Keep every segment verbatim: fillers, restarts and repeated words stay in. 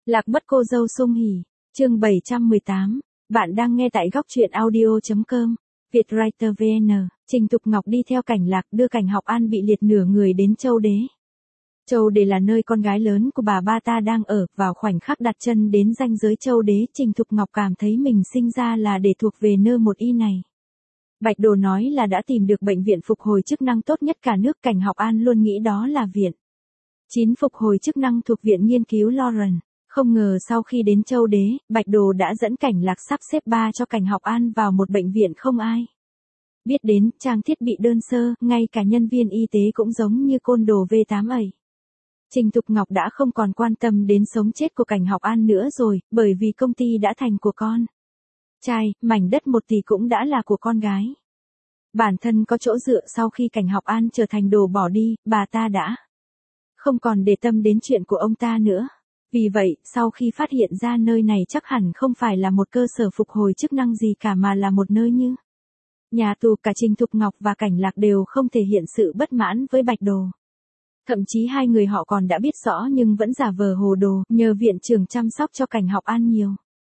Lạc mất cô dâu Sung Hỉ, chương bảy trăm mười tám. Bạn đang nghe tại góc truyện audio chấm com. Vietwriter vê en. Trình Thục Ngọc đi theo Cảnh Lạc đưa Cảnh Học An bị liệt nửa người đến Châu Đế. Châu Đế là nơi con gái lớn của bà ba ta đang ở. Vào khoảnh khắc đặt chân đến ranh giới Châu Đế, Trình Thục Ngọc cảm thấy mình sinh ra là để thuộc về nơ một y này. Bạch Đồ nói là đã tìm được bệnh viện phục hồi chức năng tốt nhất cả nước. Cảnh Học An luôn nghĩ đó là viện chín phục hồi chức năng thuộc viện nghiên cứu Lauren. Không ngờ sau khi đến Châu Đế, Bạch Đồ đã dẫn Cảnh Lạc sắp xếp ba cho Cảnh Học An vào một bệnh viện không ai biết đến, trang thiết bị đơn sơ, ngay cả nhân viên y tế cũng giống như côn đồ vê tám ẩy. Trình Thục Ngọc đã không còn quan tâm đến sống chết của Cảnh Học An nữa rồi, bởi vì công ty đã thành của con trai, mảnh đất một tỷ cũng đã là của con gái. Bản thân có chỗ dựa sau khi Cảnh Học An trở thành đồ bỏ đi, bà ta đã không còn để tâm đến chuyện của ông ta nữa. Vì vậy, sau khi phát hiện ra nơi này chắc hẳn không phải là một cơ sở phục hồi chức năng gì cả mà là một nơi như nhà tù, cả Trình Thục Ngọc và Cảnh Lạc đều không thể hiện sự bất mãn với Bạch Đồ. Thậm chí hai người họ còn đã biết rõ nhưng vẫn giả vờ hồ đồ, nhờ viện trưởng chăm sóc cho Cảnh Học An nhiều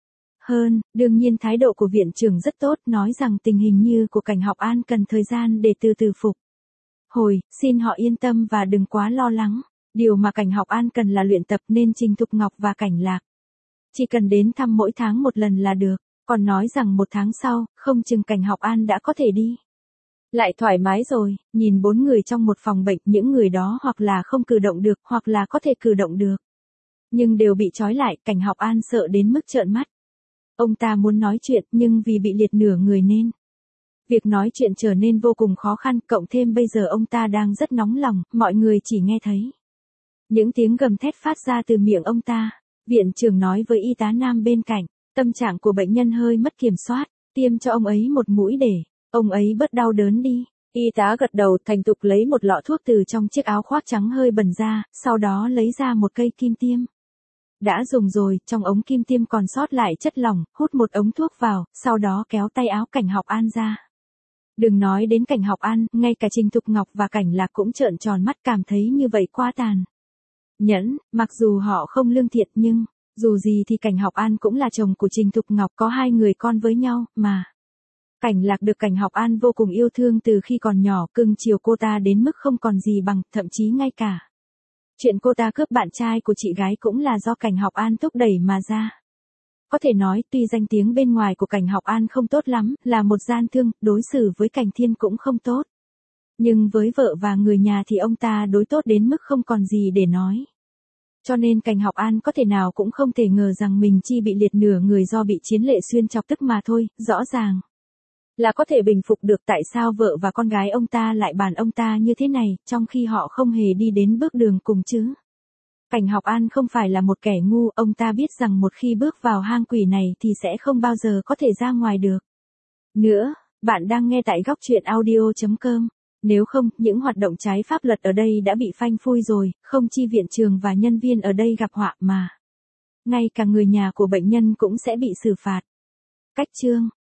hơn. Đương nhiên thái độ của viện trưởng rất tốt, nói rằng tình hình như của Cảnh Học An cần thời gian để từ từ phục hồi, xin họ yên tâm và đừng quá lo lắng. Điều mà Cảnh Học An cần là luyện tập nên Trình Thục Ngọc và Cảnh Lạc chỉ cần đến thăm mỗi tháng một lần là được. Còn nói rằng một tháng sau, không chừng Cảnh Học An đã có thể đi lại thoải mái rồi. Nhìn bốn người trong một phòng bệnh, những người đó hoặc là không cử động được, hoặc là có thể cử động được, nhưng đều bị trói lại. Cảnh Học An sợ đến mức trợn mắt. Ông ta muốn nói chuyện, nhưng vì bị liệt nửa người nên việc nói chuyện trở nên vô cùng khó khăn, cộng thêm bây giờ ông ta đang rất nóng lòng, mọi người chỉ nghe thấy những tiếng gầm thét phát ra từ miệng ông ta. Viện trưởng nói với y tá nam bên cạnh, tâm trạng của bệnh nhân hơi mất kiểm soát, tiêm cho ông ấy một mũi để ông ấy bớt đau đớn đi. Y tá gật đầu, thành thục lấy một lọ thuốc từ trong chiếc áo khoác trắng hơi bẩn ra, sau đó lấy ra một cây kim tiêm đã dùng rồi, trong ống kim tiêm còn sót lại chất lỏng, hút một ống thuốc vào, sau đó kéo tay áo Cảnh Học An ra. Đừng nói đến Cảnh Học An, ngay cả Trình Thục Ngọc và Cảnh Lạc cũng trợn tròn mắt, cảm thấy như vậy quá tàn nhẫn. Mặc dù họ không lương thiện nhưng dù gì thì Cảnh Học An cũng là chồng của Trình Thục Ngọc, có hai người con với nhau mà. Cảnh Lạc được Cảnh Học An vô cùng yêu thương từ khi còn nhỏ, cưng chiều cô ta đến mức không còn gì bằng, thậm chí ngay cả chuyện cô ta cướp bạn trai của chị gái cũng là do Cảnh Học An thúc đẩy mà ra. Có thể nói tuy danh tiếng bên ngoài của Cảnh Học An không tốt lắm, là một gian thương, đối xử với Cảnh Thiên cũng không tốt, nhưng với vợ và người nhà thì ông ta đối tốt đến mức không còn gì để nói. Cho nên Cảnh Học An có thể nào cũng không thể ngờ rằng mình chỉ bị liệt nửa người do bị Chiến Lệ Xuyên chọc tức mà thôi. Rõ ràng là có thể bình phục được, tại sao vợ và con gái ông ta lại bàn ông ta như thế này, trong khi họ không hề đi đến bước đường cùng chứ. Cảnh Học An không phải là một kẻ ngu, ông ta biết rằng một khi bước vào hang quỷ này thì sẽ không bao giờ có thể ra ngoài được nữa. Bạn đang nghe tại góc truyện audio chấm com. Nếu không, những hoạt động trái pháp luật ở đây đã bị phanh phui rồi, không chi viện trường và nhân viên ở đây gặp họa mà ngay cả người nhà của bệnh nhân cũng sẽ bị xử phạt. Cách chương